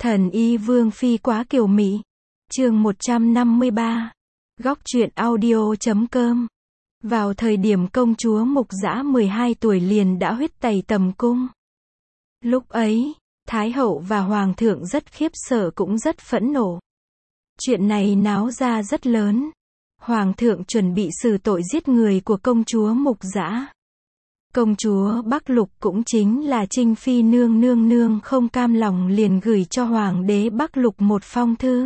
Thần y Vương Phi quá kiều mị. Chương 153. Góc truyện audio.com. Vào thời điểm công chúa Mục Dã 12 tuổi liền đã huyết tẩy tầm cung. Lúc ấy, Thái hậu và Hoàng thượng rất khiếp sợ cũng rất phẫn nộ. Chuyện này náo ra rất lớn. Hoàng thượng chuẩn bị xử tội giết người của công chúa Mục Dã. Công chúa Bắc Lục cũng chính là Trinh Phi nương nương không cam lòng liền gửi cho Hoàng đế Bắc Lục một phong thư.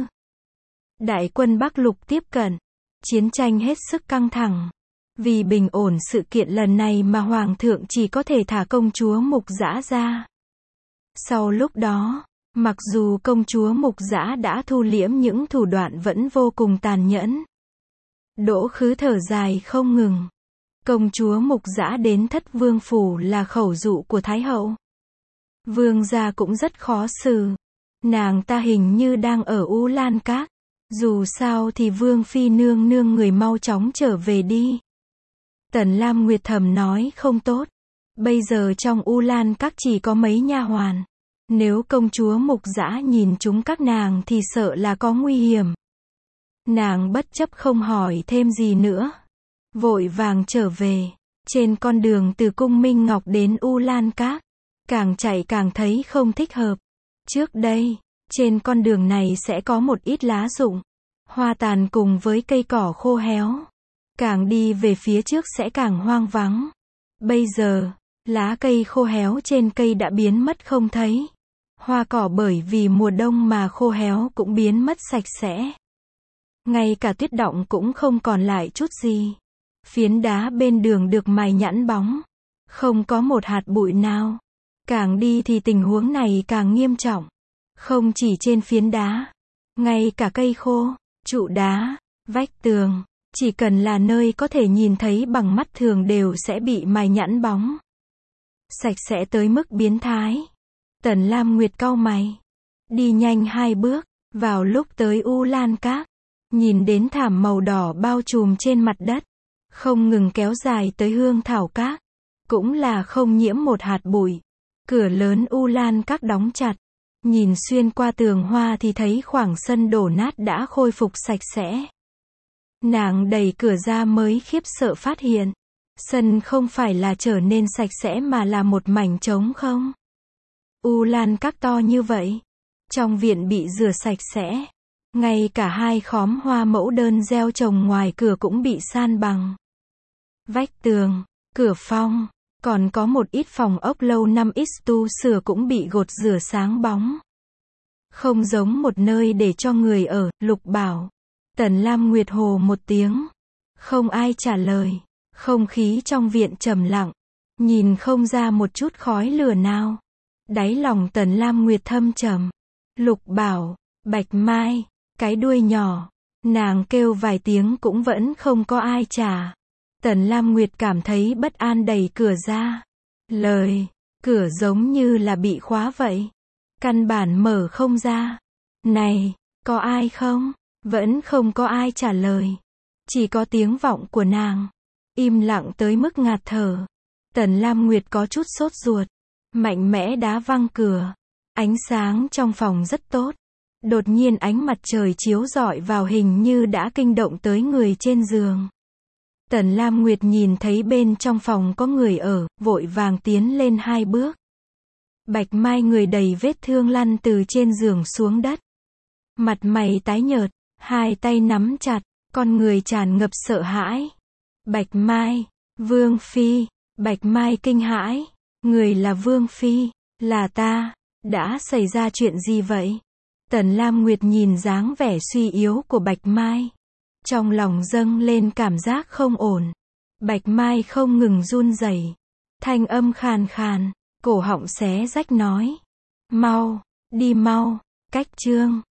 Đại quân Bắc Lục tiếp cận. Chiến tranh hết sức căng thẳng. Vì bình ổn sự kiện lần này mà Hoàng thượng chỉ có thể thả công chúa Mục Dã ra. Sau lúc đó, mặc dù công chúa Mục Dã đã thu liễm những thủ đoạn vẫn vô cùng tàn nhẫn. Đỗ Khứ thở dài không ngừng. Công chúa Mục Dã đến Thất Vương phủ là khẩu dụ của Thái hậu. Vương gia cũng rất khó xử. Nàng ta hình như đang ở U Lan Các. Dù sao thì Vương Phi nương người mau chóng trở về đi. Tần Lam Nguyệt thầm nói không tốt. Bây giờ trong U Lan Các chỉ có mấy nha hoàn. Nếu công chúa Mục Dã nhìn chúng các nàng thì sợ là có nguy hiểm. Nàng bất chấp không hỏi thêm gì nữa. Vội vàng trở về. Trên con đường từ Cung Minh Ngọc đến U Lan Các, càng chạy càng thấy không thích hợp. Trước đây, trên con đường này sẽ có một ít lá rụng, hoa tàn cùng với cây cỏ khô héo. Càng đi về phía trước sẽ càng hoang vắng. Bây giờ, lá cây khô héo trên cây đã biến mất không thấy. Hoa cỏ bởi vì mùa đông mà khô héo cũng biến mất sạch sẽ. Ngay cả tuyết đọng cũng không còn lại chút gì. Phiến đá bên đường được mài nhẵn bóng. Không có một hạt bụi nào. Càng đi thì tình huống này càng nghiêm trọng. Không chỉ trên phiến đá. Ngay cả cây khô, trụ đá, vách tường. Chỉ cần là nơi có thể nhìn thấy bằng mắt thường đều sẽ bị mài nhẵn bóng. Sạch sẽ tới mức biến thái. Tần Lam Nguyệt cau mày. Đi nhanh 2 bước. Vào lúc tới U Lan Các. Nhìn đến thảm màu đỏ bao trùm trên mặt đất. Không ngừng kéo dài tới Hương Thảo Các. Cũng là không nhiễm một hạt bụi. Cửa lớn U Lan Các đóng chặt. Nhìn xuyên qua tường hoa thì thấy khoảng sân đổ nát đã khôi phục sạch sẽ. Nàng đẩy cửa ra mới khiếp sợ phát hiện. Sân không phải là trở nên sạch sẽ mà là một mảnh trống không. U Lan Các to như vậy. Trong viện bị rửa sạch sẽ. Ngay cả 2 khóm hoa mẫu đơn gieo trồng ngoài cửa cũng bị san bằng. Vách tường, cửa phong, còn có một ít phòng ốc lâu năm ít tu sửa cũng bị gột rửa sáng bóng. Không giống một nơi để cho người ở, Lục bảo. Tần Lam Nguyệt hồ một tiếng. Không ai trả lời. Không khí trong viện trầm lặng. Nhìn không ra một chút khói lửa nào. Đáy lòng Tần Lam Nguyệt thâm trầm. Lục bảo, Bạch Mai, cái đuôi nhỏ. Nàng kêu vài tiếng cũng vẫn không có ai trả. Tần Lam Nguyệt cảm thấy bất an đẩy cửa ra. Cửa giống như là bị khóa vậy. Căn bản mở không ra. Này, có ai không? Vẫn không có ai trả lời. Chỉ có tiếng vọng của nàng. Im lặng tới mức ngạt thở. Tần Lam Nguyệt có chút sốt ruột. Mạnh mẽ đá văng cửa. Ánh sáng trong phòng rất tốt. Đột nhiên ánh mặt trời chiếu rọi vào hình như đã kinh động tới người trên giường. Tần Lam Nguyệt nhìn thấy bên trong phòng có người ở, vội vàng tiến lên 2 bước. Bạch Mai người đầy vết thương lăn từ trên giường xuống đất. Mặt mày tái nhợt, 2 tay nắm chặt, con người tràn ngập sợ hãi. Bạch Mai, Vương Phi, Bạch Mai kinh hãi. Người là Vương Phi, là ta, đã xảy ra chuyện gì vậy? Tần Lam Nguyệt nhìn dáng vẻ suy yếu của Bạch Mai. Trong lòng dâng lên cảm giác không ổn. Bạch Mai không ngừng run rẩy. Thanh âm khàn khàn, cổ họng xé rách nói. Mau, đi mau, cách chương.